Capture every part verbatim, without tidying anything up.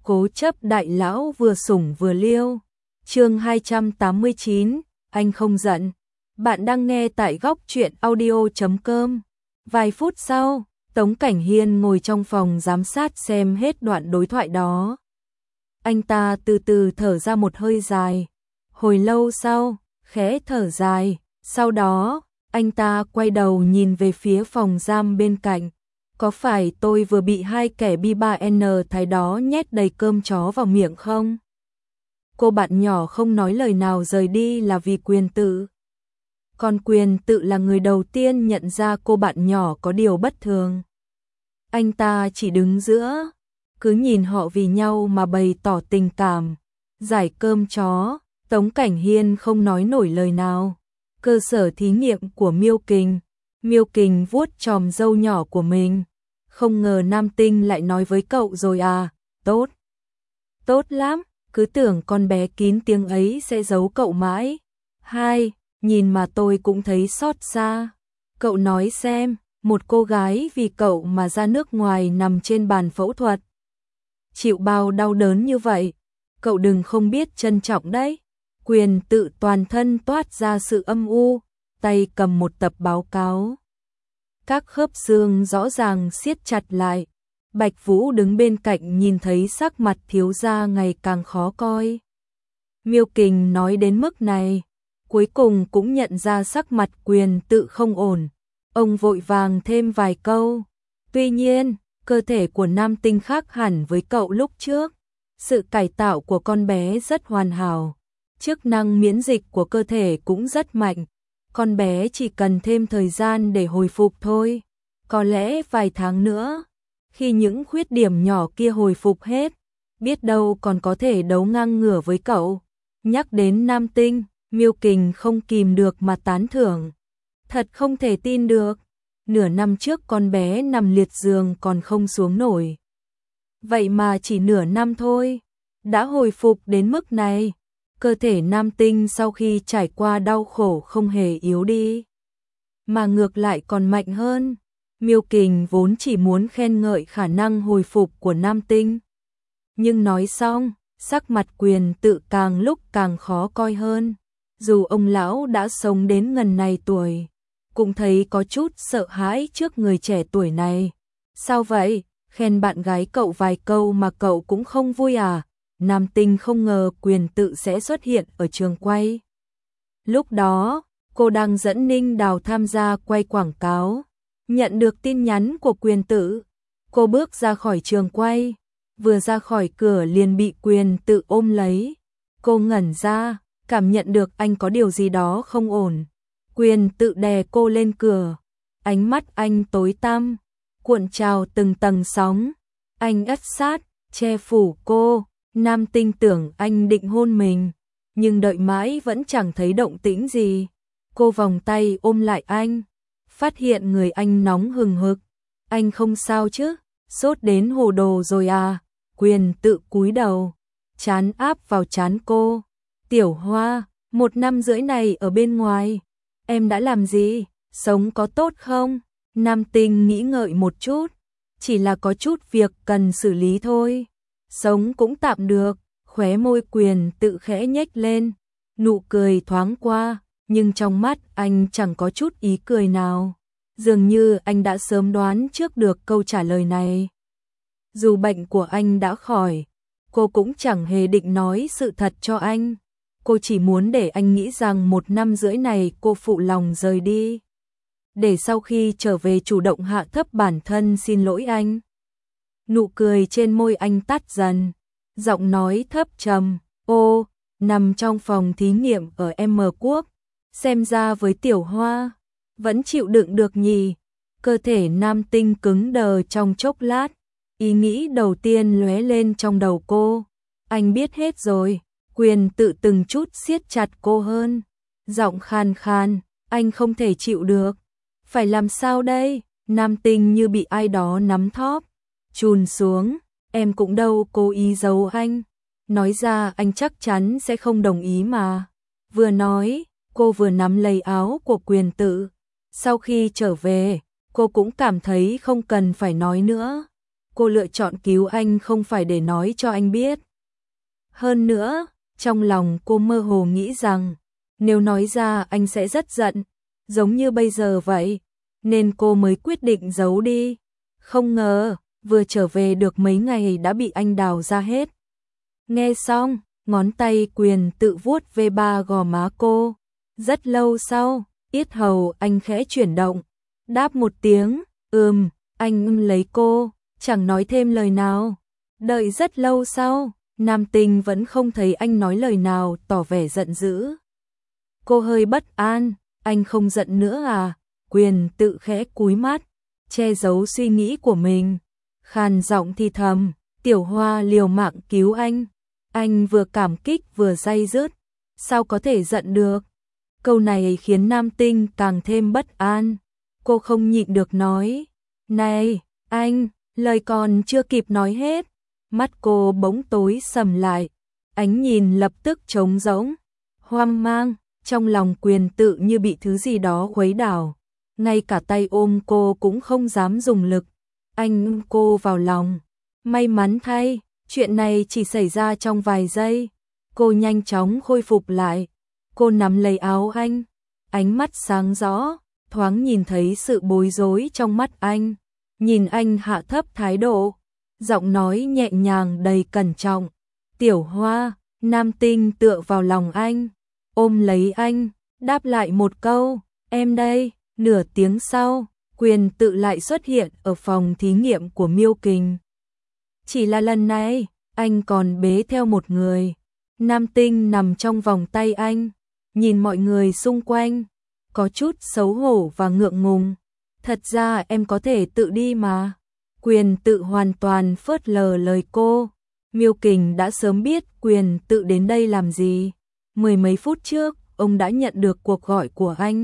Cố chấp đại lão vừa sủng vừa liêu. Chương hai trăm tám mươi chín, anh không giận. Bạn đang nghe tại góc truyện audio chấm com. Vài phút sau, Tống Cảnh Hiên ngồi trong phòng giám sát xem hết đoạn đối thoại đó. Anh ta từ từ thở ra một hơi dài. Hồi lâu sau, khẽ thở dài, sau đó, anh ta quay đầu nhìn về phía phòng giam bên cạnh. Có phải tôi vừa bị hai kẻ B ba N thái đó nhét đầy cơm chó vào miệng không? Cô bạn nhỏ không nói lời nào rời đi là vì Quyền Tự. Còn Quyền Tự là người đầu tiên nhận ra cô bạn nhỏ có điều bất thường. Anh ta chỉ đứng giữa, cứ nhìn họ vì nhau mà bày tỏ tình cảm. Giải cơm chó, Tống Cảnh Hiên không nói nổi lời nào. Cơ sở thí nghiệm của Miêu Kình. Miêu Kình vuốt chòm râu nhỏ của mình. Không ngờ Nam Tinh lại nói với cậu rồi à, tốt. Tốt lắm, cứ tưởng con bé kín tiếng ấy sẽ giấu cậu mãi. Hai, nhìn mà tôi cũng thấy xót xa. Cậu nói xem, một cô gái vì cậu mà ra nước ngoài nằm trên bàn phẫu thuật. Chịu bao đau đớn như vậy, cậu đừng không biết trân trọng đấy. Quyền Tự toàn thân toát ra sự âm u, tay cầm một tập báo cáo. Các khớp xương rõ ràng siết chặt lại. Bạch Vũ đứng bên cạnh nhìn thấy sắc mặt thiếu gia ngày càng khó coi. Miêu Kình nói đến mức này, cuối cùng cũng nhận ra sắc mặt Quyền Tự không ổn. Ông vội vàng thêm vài câu. Tuy nhiên, cơ thể của Nam Tinh khác hẳn với cậu lúc trước. Sự cải tạo của con bé rất hoàn hảo. Chức năng miễn dịch của cơ thể cũng rất mạnh. Con bé chỉ cần thêm thời gian để hồi phục thôi. Có lẽ vài tháng nữa, khi những khuyết điểm nhỏ kia hồi phục hết, biết đâu còn có thể đấu ngang ngửa với cậu. Nhắc đến Nam Tinh, Miêu Kình không kìm được mà tán thưởng. Thật không thể tin được, nửa năm trước con bé nằm liệt giường còn không xuống nổi. Vậy mà chỉ nửa năm thôi, đã hồi phục đến mức này. Cơ thể Nam Tinh sau khi trải qua đau khổ không hề yếu đi, mà ngược lại còn mạnh hơn. Miêu Kình vốn chỉ muốn khen ngợi khả năng hồi phục của Nam Tinh. Nhưng nói xong, sắc mặt Quyền Tự càng lúc càng khó coi hơn. Dù ông lão đã sống đến ngần này tuổi, cũng thấy có chút sợ hãi trước người trẻ tuổi này. Sao vậy? Khen bạn gái cậu vài câu mà cậu cũng không vui à? Nam Tinh không ngờ Quyền Tự sẽ xuất hiện ở trường quay. Lúc đó, cô đang dẫn Ninh Đào tham gia quay quảng cáo. Nhận được tin nhắn của Quyền Tự, cô bước ra khỏi trường quay. Vừa ra khỏi cửa liền bị Quyền Tự ôm lấy. Cô ngẩn ra, cảm nhận được anh có điều gì đó không ổn. Quyền Tự đè cô lên cửa. Ánh mắt anh tối tăm, cuộn trào từng tầng sóng. Anh ép sát, che phủ cô. Nam Tinh tưởng anh định hôn mình, nhưng đợi mãi vẫn chẳng thấy động tĩnh gì. Cô vòng tay ôm lại anh, phát hiện người anh nóng hừng hực. Anh không sao chứ? Sốt đến hồ đồ rồi à? Quyền Tự cúi đầu, trán áp vào trán cô. Tiểu Hoa, một năm rưỡi này ở bên ngoài, em đã làm gì? Sống có tốt không? Nam Tinh nghĩ ngợi một chút, chỉ là có chút việc cần xử lý thôi. Sống cũng tạm được, khóe môi Quyền Tự khẽ nhếch lên, nụ cười thoáng qua, nhưng trong mắt anh chẳng có chút ý cười nào. Dường như anh đã sớm đoán trước được câu trả lời này. Dù bệnh của anh đã khỏi, cô cũng chẳng hề định nói sự thật cho anh. Cô chỉ muốn để anh nghĩ rằng một năm rưỡi này cô phụ lòng rời đi, để sau khi trở về chủ động hạ thấp bản thân xin lỗi anh. Nụ cười trên môi anh tắt dần, giọng nói thấp trầm. Ô, nằm trong phòng thí nghiệm ở M Quốc, xem ra với Tiểu Hoa vẫn chịu đựng được nhỉ. Cơ thể Nam Tinh cứng đờ trong chốc lát, ý nghĩ đầu tiên lóe lên trong đầu cô. Anh biết hết rồi. Quyền Tự từng chút siết chặt cô hơn, giọng khan khan. Anh không thể chịu được. Phải làm sao đây? Nam Tinh như bị ai đó nắm thóp, chùn xuống. Em cũng đâu cố ý giấu anh, nói ra anh chắc chắn sẽ không đồng ý mà. Vừa nói, cô vừa nắm lấy áo của Quyền Tự. Sau khi trở về, cô cũng cảm thấy không cần phải nói nữa. cô lựa chọn cứu anh không phải để nói cho anh biết. Hơn nữa, trong lòng cô mơ hồ nghĩ rằng, nếu nói ra anh sẽ rất giận, giống như bây giờ vậy, nên cô mới quyết định giấu đi. Không ngờ, vừa trở về được mấy ngày đã bị anh đào ra hết. Nghe xong, ngón tay Quyền tự vuốt về ba gò má cô. Rất lâu sau, yết hầu anh khẽ chuyển động, đáp một tiếng, ừm, anh ưm lấy cô, chẳng nói thêm lời nào. Đợi rất lâu sau, Nam Tinh vẫn không thấy anh nói lời nào tỏ vẻ giận dữ. Cô hơi bất an, anh không giận nữa à? Quyền tự khẽ cúi mắt, che giấu suy nghĩ của mình. Khàn giọng thì thầm, Tiểu Hoa liều mạng cứu anh. Anh vừa cảm kích vừa day dứt, sao có thể giận được? Câu này khiến Nam Tinh càng thêm bất an. Cô không nhịn được nói, này, anh, lời còn chưa kịp nói hết. Mắt cô bỗng tối sầm lại, ánh nhìn lập tức trống rỗng, hoang mang, trong lòng Quyền tự như bị thứ gì đó khuấy đảo. Ngay cả tay ôm cô cũng không dám dùng lực. Anh ôm cô vào lòng. May mắn thay, chuyện này chỉ xảy ra trong vài giây. Cô nhanh chóng khôi phục lại. Cô nắm lấy áo anh, ánh mắt sáng rõ, thoáng nhìn thấy sự bối rối trong mắt anh. Nhìn anh hạ thấp thái độ, giọng nói nhẹ nhàng đầy cẩn trọng. Tiểu Hoa, Nam Tinh tựa vào lòng anh, ôm lấy anh, đáp lại một câu, em đây. Nửa tiếng sau, Quyền tự lại xuất hiện ở phòng thí nghiệm của Miêu Kình. Chỉ là lần này, anh còn bế theo một người. Nam Tinh nằm trong vòng tay anh, nhìn mọi người xung quanh, có chút xấu hổ và ngượng ngùng. Thật ra em có thể tự đi mà. Quyền tự hoàn toàn phớt lờ lời cô. Miêu Kình đã sớm biết Quyền tự đến đây làm gì. Mười mấy phút trước, ông đã nhận được cuộc gọi của anh.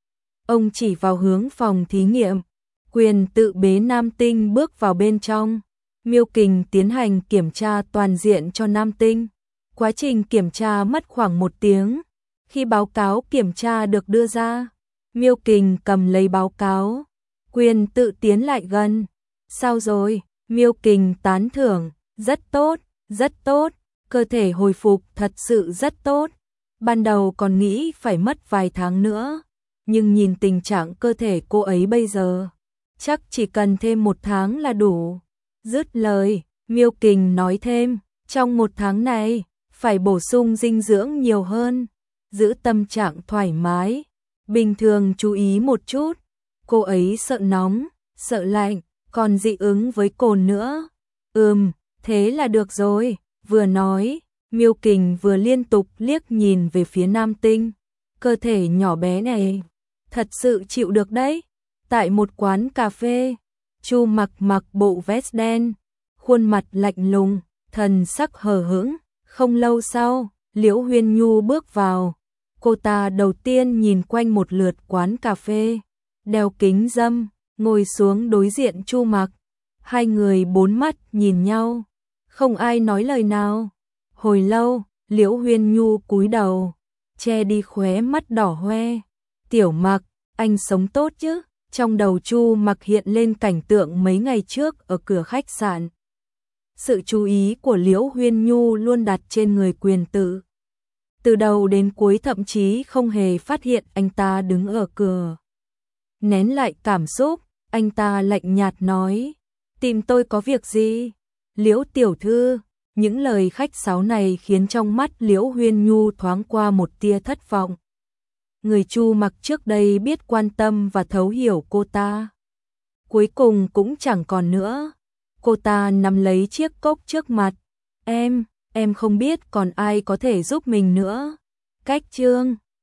Ông chỉ vào hướng phòng thí nghiệm. Quyền tự bế Nam Tinh bước vào bên trong. Miêu Kình tiến hành kiểm tra toàn diện cho Nam Tinh. Quá trình kiểm tra mất khoảng một tiếng. Khi báo cáo kiểm tra được đưa ra, Miêu Kình cầm lấy báo cáo. Quyền tự tiến lại gần. Sao rồi? Miêu Kình tán thưởng. Rất tốt, rất tốt. Cơ thể hồi phục thật sự rất tốt. Ban đầu còn nghĩ phải mất vài tháng nữa. Nhưng nhìn tình trạng cơ thể cô ấy bây giờ, chắc chỉ cần thêm một tháng là đủ. Dứt lời, Miêu Kình nói thêm, trong một tháng này, phải bổ sung dinh dưỡng nhiều hơn, giữ tâm trạng thoải mái, bình thường chú ý một chút. Cô ấy sợ nóng, sợ lạnh, còn dị ứng với cồn nữa. Ừm, thế là được rồi. Vừa nói, Miêu Kình vừa liên tục liếc nhìn về phía Nam Tinh. Cơ thể nhỏ bé này, thật sự chịu được đấy. Tại một quán cà phê, Chu Mặc mặc bộ vest đen, khuôn mặt lạnh lùng, thần sắc hờ hững. Không lâu sau, Liễu Huyên Nhu bước vào. Cô ta đầu tiên nhìn quanh một lượt quán cà phê, đeo kính râm, ngồi xuống đối diện Chu Mặc. Hai người bốn mắt nhìn nhau, không ai nói lời nào. Hồi lâu, Liễu Huyên Nhu cúi đầu, che đi khóe mắt đỏ hoe. Tiểu Mặc, anh sống tốt chứ? Trong đầu Chu Mặc hiện lên cảnh tượng mấy ngày trước ở cửa khách sạn. Sự chú ý của Liễu Huyên Nhu luôn đặt trên người Quyền tự. Từ đầu đến cuối thậm chí không hề phát hiện anh ta đứng ở cửa. Nén lại cảm xúc, anh ta lạnh nhạt nói, tìm tôi có việc gì? Liễu tiểu thư. Những lời khách sáo này khiến trong mắt Liễu Huyên Nhu thoáng qua một tia thất vọng. Người Chu Mặc trước đây biết quan tâm và thấu hiểu cô ta, cuối cùng cũng chẳng còn nữa. Cô ta nắm lấy chiếc cốc trước mặt. Em, em không biết còn ai có thể giúp mình nữa. Cách chương